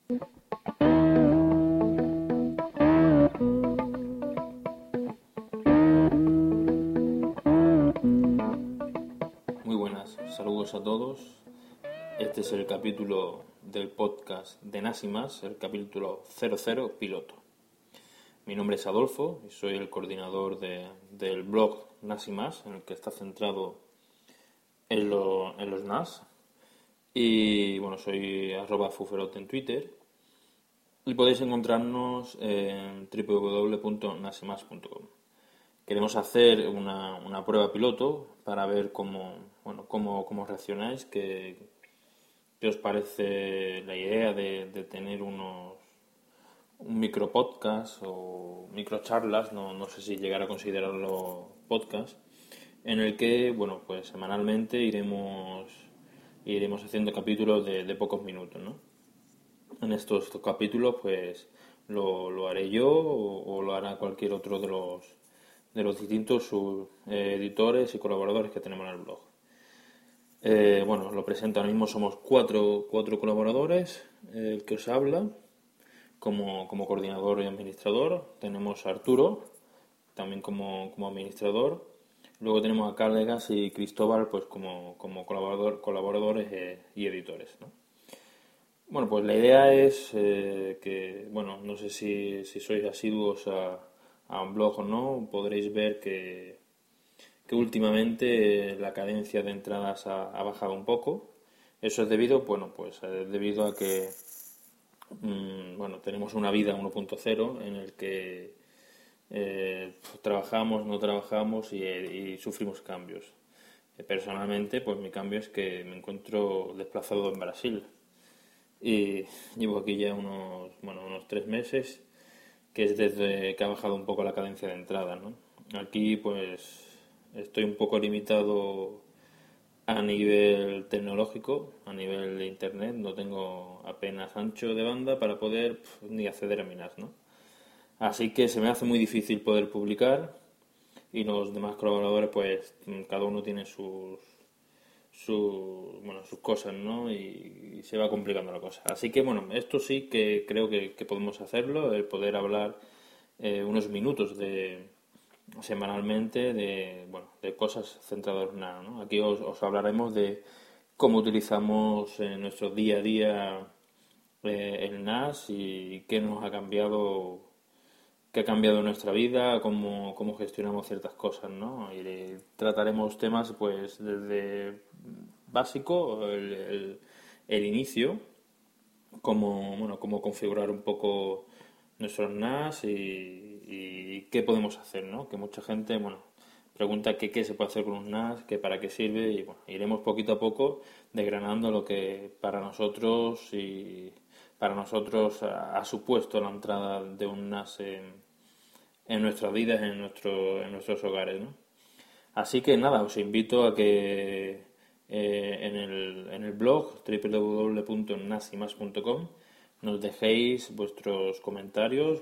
Muy buenas, saludos a todos. Este es el capítulo del podcast de Nas y Más, el capítulo 00 piloto. Mi nombre es Adolfo y soy el coordinador del blog Nas y Más, en el que está centrado en los NAS. Y bueno, soy @fuferote en Twitter. Y podéis encontrarnos en www.nasimas.com. Queremos hacer una prueba piloto para ver cómo reaccionáis, qué os parece la idea de tener un micro podcast o micro charlas, no sé si llegar a considerarlo podcast, en el que pues semanalmente iremos haciendo capítulos de pocos minutos, ¿no? En estos capítulos pues lo haré yo o lo hará cualquier otro de los distintos editores y colaboradores que tenemos en el blog. Lo presento. Ahora mismo somos cuatro colaboradores, el que os habla como coordinador y administrador. Tenemos a Arturo también como administrador. Luego tenemos a Cárdenas y Cristóbal pues como colaboradores y editores, ¿no? Bueno, pues la idea es que, no sé si sois asiduos a un blog o no, podréis ver que últimamente la cadencia de entradas ha bajado un poco. Eso es debido a que tenemos una vida 1.0 en el que trabajamos, no trabajamos y sufrimos cambios. Personalmente, pues mi cambio es que me encuentro desplazado en Brasil y llevo aquí ya unos 3 meses, que es desde que ha bajado un poco la cadencia de entrada, ¿no? Aquí pues estoy un poco limitado a nivel tecnológico, a nivel de internet. No tengo apenas ancho de banda para poder ni acceder a mi NAS, ¿no? Así que se me hace muy difícil poder publicar y los demás colaboradores pues cada uno tiene sus cosas, ¿no? Y se va complicando la cosa. Así que esto sí que creo que podemos hacerlo, el poder hablar unos minutos semanalmente de cosas centradas en nada, ¿no? Aquí os hablaremos de cómo utilizamos en nuestro día a día el NAS y qué nos ha cambiado, qué ha cambiado en nuestra vida, cómo gestionamos ciertas cosas, ¿no? Y trataremos temas pues desde básico, el inicio, cómo configurar un poco nuestros NAS y qué podemos hacer, ¿no? Que mucha gente, pregunta qué se puede hacer con un NAS, que para qué sirve, y iremos poquito a poco desgranando lo que para nosotros ha supuesto la entrada de un NAS en nuestras vidas, en nuestros hogares, ¿no? Así que nada, os invito a que en el blog www.nasimas.com nos dejéis vuestros comentarios,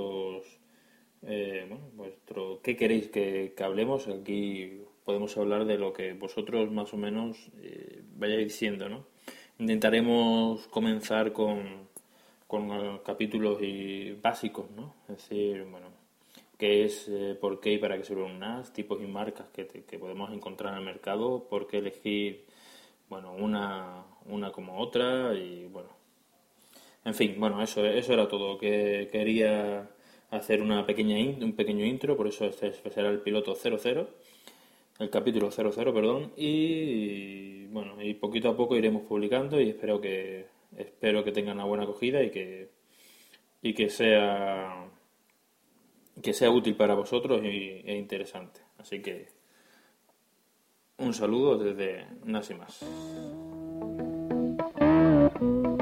qué queréis que hablemos. Aquí podemos hablar de lo que vosotros más o menos vayáis diciendo, ¿no? Intentaremos comenzar con capítulos básicos, ¿no? Es decir, qué es, por qué y para qué sirve un NAS, tipos y marcas que podemos encontrar en el mercado, por qué elegir una como otra y en fin, eso era todo. Que quería hacer un pequeño intro, por eso este será el piloto 00, el capítulo 00, perdón, y poquito a poco iremos publicando y espero que tengan una buena acogida y que sea útil para vosotros e interesante. Así que un saludo desde Nas y Más.